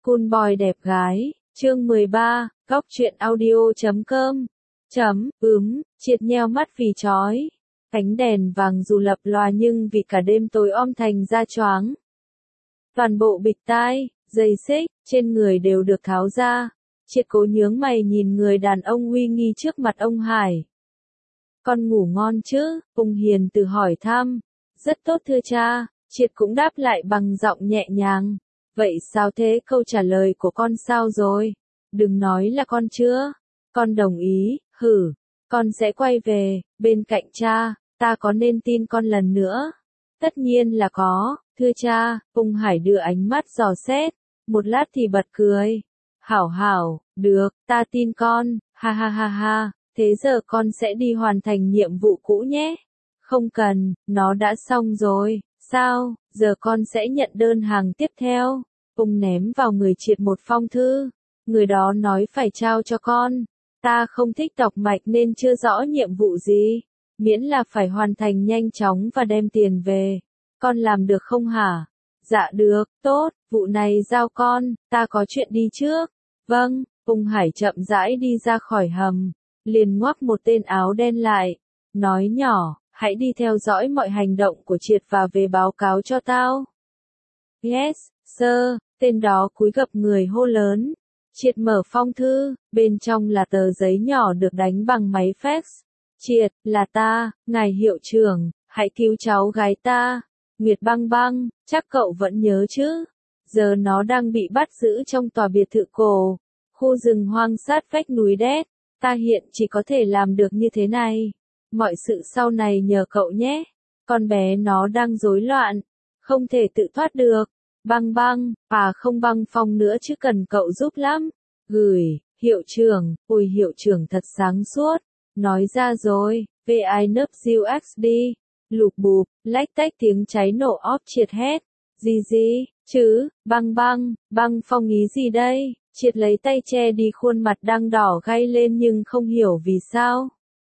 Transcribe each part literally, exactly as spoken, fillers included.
Cool boy đẹp gái, chương mười ba, góc truyện audio chấm com, chấm, ướm, triệt nheo mắt vì chói. Ánh đèn vàng dù lập lòa nhưng vì cả đêm tối om thành ra choáng. Toàn bộ bịch tai, dây xích, trên người đều được tháo ra. Triệt cố nhướng mày nhìn người đàn ông uy nghi trước mặt ông Hải. Con ngủ ngon chứ? Ông hiền từ hỏi thăm. Rất tốt thưa cha, Triệt cũng đáp lại bằng giọng nhẹ nhàng. Vậy sao thế, câu trả lời của con sao rồi? Đừng nói là con chưa. Con đồng ý, hử. Con sẽ quay về, bên cạnh cha, ta có nên tin con lần nữa? Tất nhiên là có, thưa cha, ông Hải đưa ánh mắt dò xét, một lát thì bật cười. Hảo hảo, được, ta tin con, ha ha ha ha, thế giờ con sẽ đi hoàn thành nhiệm vụ cũ nhé. Không cần, nó đã xong rồi, sao, giờ con sẽ nhận đơn hàng tiếp theo. Ông ném vào người Triệt một phong thư, người đó nói phải trao cho con. Ta không thích đọc mạch nên chưa rõ nhiệm vụ gì, miễn là phải hoàn thành nhanh chóng và đem tiền về. Con làm được không hả? Dạ được, tốt, vụ này giao con, ta có chuyện đi trước. Vâng, ông Hải chậm rãi đi ra khỏi hầm, liền ngoắc một tên áo đen lại, nói nhỏ, hãy đi theo dõi mọi hành động của Triệt và về báo cáo cho tao. Yes, sir, tên đó cúi gập người hô lớn. Triệt mở phong thư, bên trong là tờ giấy nhỏ được đánh bằng máy fax. Triệt, là ta, ngài hiệu trưởng, hãy cứu cháu gái ta. Nguyệt Băng Băng, chắc cậu vẫn nhớ chứ? Giờ nó đang bị bắt giữ trong tòa biệt thự cổ, khu rừng hoang sát vách núi đét. Ta hiện chỉ có thể làm được như thế này. Mọi sự sau này nhờ cậu nhé. Con bé nó đang rối loạn, không thể tự thoát được. Băng Băng, à không Băng Phong nữa chứ cần cậu giúp lắm. Gửi, hiệu trưởng, ôi hiệu trưởng thật sáng suốt. Nói ra rồi, vê i nấp diu ích đi. Lụp bụp, lách tách tiếng cháy nổ óp Triệt hét. Gì gì, chứ, Băng Băng, Băng Phong ý gì đây? Triệt lấy tay che đi khuôn mặt đang đỏ gay lên nhưng không hiểu vì sao.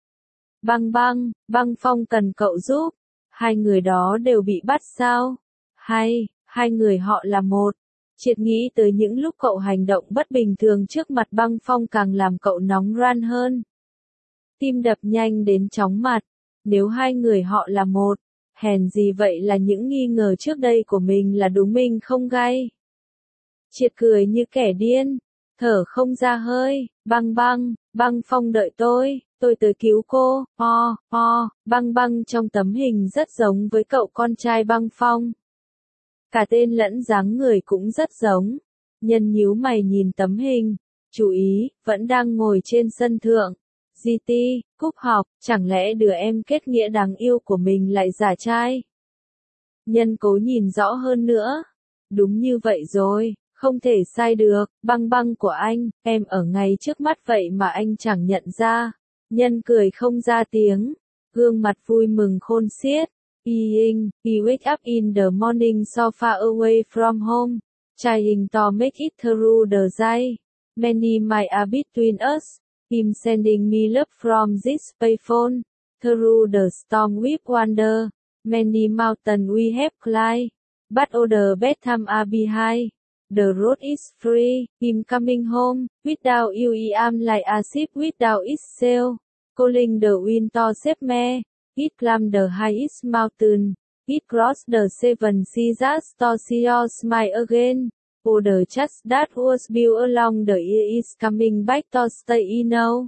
Băng Băng, Băng Phong cần cậu giúp. Hai người đó đều bị bắt sao? Hay, hai người họ là một. Triệt nghĩ tới những lúc cậu hành động bất bình thường trước mặt Băng Phong càng làm cậu nóng ran hơn. Tim đập nhanh đến chóng mặt. Nếu hai người họ là một, hèn gì vậy là những nghi ngờ trước đây của mình là đúng mình không gay. Triệt cười như kẻ điên, thở không ra hơi. Băng Băng, Băng Phong đợi tôi, tôi tới cứu cô. O, o, Băng Băng trong tấm hình rất giống với cậu con trai Băng Phong. Cả tên lẫn dáng người cũng rất giống. Nhân nhíu mày nhìn tấm hình, chú ý, vẫn đang ngồi trên sân thượng. giê tê, Cúc học, chẳng lẽ đứa em kết nghĩa đáng yêu của mình lại giả trai? Nhân cố nhìn rõ hơn nữa. Đúng như vậy rồi, không thể sai được, Băng Băng của anh, em ở ngay trước mắt vậy mà anh chẳng nhận ra. Nhân cười không ra tiếng, gương mặt vui mừng khôn xiết. Ying, he wake up in the morning so far away from home, trying to make it through the day. Many miles are between us. Him sending me love from this payphone, through the storm with wonder. Many mountains we have climbed, but all the bad times are behind. The road is free. Him coming home, without you I am like a ship without its sail. Calling the wind to save me. It climbed the highest mountain. It crossed the seven seas just to see your smile again. Oh, the church that was built along the year is coming back to stay now.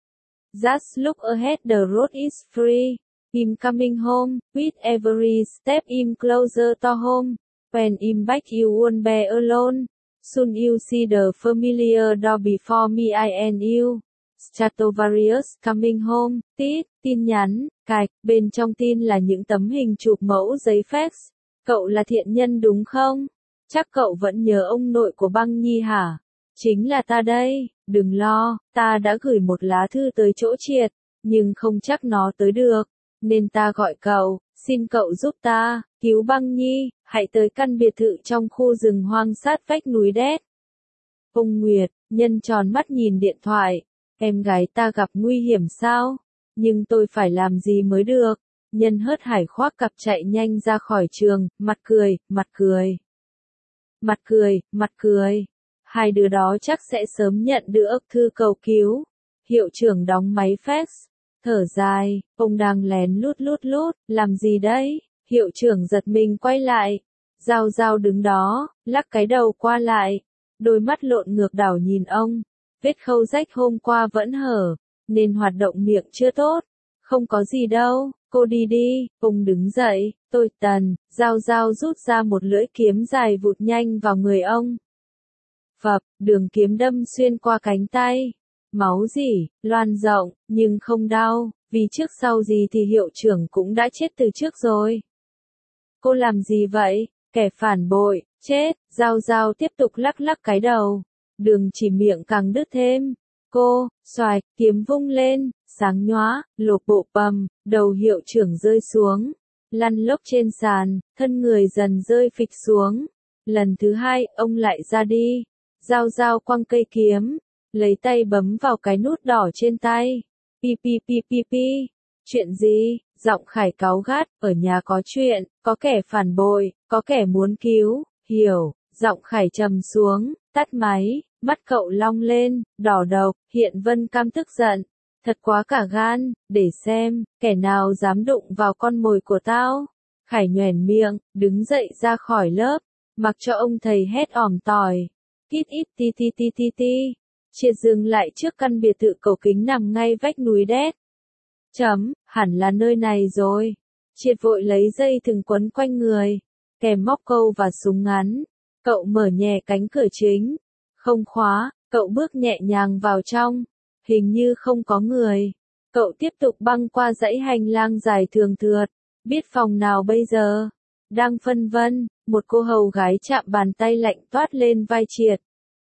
Just look ahead, the road is free. Him coming home, with every step him closer to home. When him back you won't be alone. Soon you see the familiar door before me I and you. Stratovarius coming home. Tít, tin nhắn, cạch, bên trong tin là những tấm hình chụp mẫu giấy fax. Cậu là thiện nhân đúng không? Chắc cậu vẫn nhớ ông nội của Băng Nhi hả? Chính là ta đây, đừng lo, ta đã gửi một lá thư tới chỗ Triệt, nhưng không chắc nó tới được, nên ta gọi cậu, xin cậu giúp ta, cứu Băng Nhi, hãy tới căn biệt thự trong khu rừng hoang sát vách núi đét. Ông Nguyệt, Nhân tròn mắt nhìn điện thoại, em gái ta gặp nguy hiểm sao? Nhưng tôi phải làm gì mới được? Nhân hớt hải khoác cặp chạy nhanh ra khỏi trường, mặt cười, mặt cười. Mặt cười, mặt cười. Hai đứa đó chắc sẽ sớm nhận được thư cầu cứu. Hiệu trưởng đóng máy fax. Thở dài, ông đang lén lút lút lút, làm gì đấy? Hiệu trưởng giật mình quay lại. Giao Giao đứng đó, lắc cái đầu qua lại. Đôi mắt lộn ngược đảo nhìn ông. Vết khâu rách hôm qua vẫn hở, nên hoạt động miệng chưa tốt. Không có gì đâu, cô đi đi, ông đứng dậy, tôi Tần, Giao Giao rút ra một lưỡi kiếm dài vụt nhanh vào người ông. Phập, đường kiếm đâm xuyên qua cánh tay. Máu rỉ, loan rộng, nhưng không đau, vì trước sau gì thì hiệu trưởng cũng đã chết từ trước rồi. Cô làm gì vậy? Kẻ phản bội, chết, Giao Giao tiếp tục lắc lắc cái đầu. Đường chỉ miệng càng đứt thêm. Cô, xoài, kiếm vung lên, sáng nhóa, lột bộ bầm, đầu hiệu trưởng rơi xuống. Lăn lốc trên sàn, thân người dần rơi phịch xuống. Lần thứ hai, ông lại ra đi. Giao Giao quăng cây kiếm, lấy tay bấm vào cái nút đỏ trên tay. Pi pi pi pi pi. Chuyện gì? Giọng Khải cáu gắt, ở nhà có chuyện, có kẻ phản bội, có kẻ muốn cứu, hiểu. Giọng Khải trầm xuống, tắt máy, mắt cậu long lên, đỏ độc, Hiện Vân Cam tức giận. Thật quá cả gan, để xem, kẻ nào dám đụng vào con mồi của tao. Khải nhoẻn miệng, đứng dậy ra khỏi lớp, mặc cho ông thầy hét ỏm tỏi. Hít ít ti ti ti ti ti. Triệt dừng lại trước căn biệt thự cầu kính nằm ngay vách núi đét. Chấm, hẳn là nơi này rồi. Triệt vội lấy dây thừng quấn quanh người, kèm móc câu và súng ngắn. Cậu mở nhẹ cánh cửa chính. Không khóa, cậu bước nhẹ nhàng vào trong. Hình như không có người. Cậu tiếp tục băng qua dãy hành lang dài thường thượt. Biết phòng nào bây giờ? Đang phân vân, một cô hầu gái chạm bàn tay lạnh toát lên vai Triệt.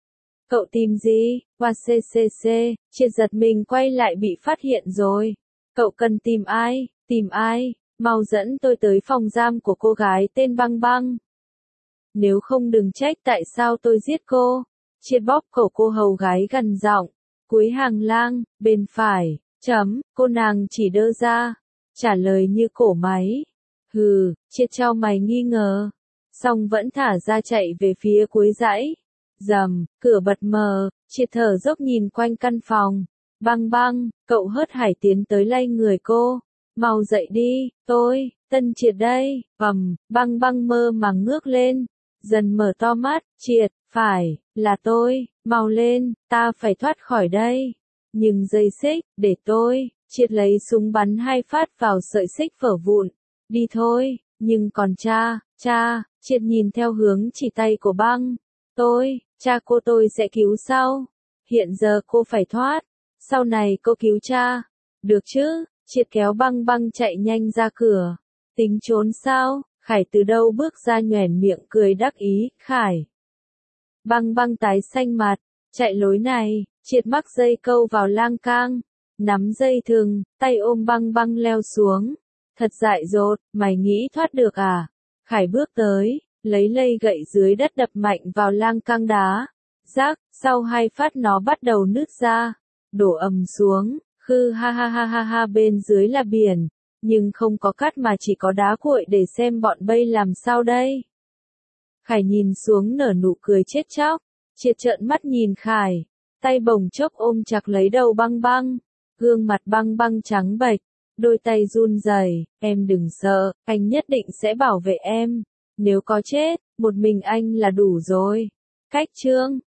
Cậu tìm gì? Qua xê xê xê, Triệt giật mình quay lại bị phát hiện rồi. Cậu cần tìm ai? Tìm ai? Mau dẫn tôi tới phòng giam của cô gái tên Băng Băng. Nếu không đừng trách tại sao tôi giết cô. Triệt bóp cổ cô hầu gái gần giọng. Cuối hàng lang, bên phải, chấm, cô nàng chỉ đơ ra. Trả lời như cổ máy. Hừ, Triệt trao mày nghi ngờ. Xong vẫn thả ra chạy về phía cuối dãy. Rầm, cửa bật mờ, Triệt thở dốc nhìn quanh căn phòng. Băng Băng, cậu hớt hải tiến tới lay người cô. Mau dậy đi, tôi, Tân Triệt đây, vầm, Băng Băng mơ màng ngước lên. Dần mở to mắt, Triệt, phải, là tôi, mau lên, ta phải thoát khỏi đây. Nhưng dây xích, để tôi, Triệt lấy súng bắn hai phát vào sợi xích vỡ vụn. Đi thôi, nhưng còn cha, cha, Triệt nhìn theo hướng chỉ tay của Băng. Tôi, cha cô tôi sẽ cứu sau. Hiện giờ cô phải thoát, sau này cô cứu cha. Được chứ, Triệt kéo Băng Băng chạy nhanh ra cửa. Tính trốn sao? Khải từ đâu bước ra nhoẻn miệng cười đắc ý, Khải. Băng Băng tái xanh mặt, chạy lối này, Triệt mắc dây câu vào lang cang, nắm dây thừng, tay ôm Băng Băng leo xuống. Thật dại dột, mày nghĩ thoát được à? Khải bước tới, lấy lây gậy dưới đất đập mạnh vào lang cang đá. Rác, sau hai phát nó bắt đầu nứt ra, đổ ầm xuống, khư ha ha ha ha ha bên dưới là biển. Nhưng không có cát mà chỉ có đá cuội để xem bọn bay làm sao đây. Khải nhìn xuống nở nụ cười chết chóc. Triệt trợn mắt nhìn Khải. Tay bồng chốc ôm chặt lấy đầu Băng Băng. Gương mặt Băng Băng trắng bệch. Đôi tay run rẩy. Em đừng sợ, anh nhất định sẽ bảo vệ em. Nếu có chết, một mình anh là đủ rồi. Cách chương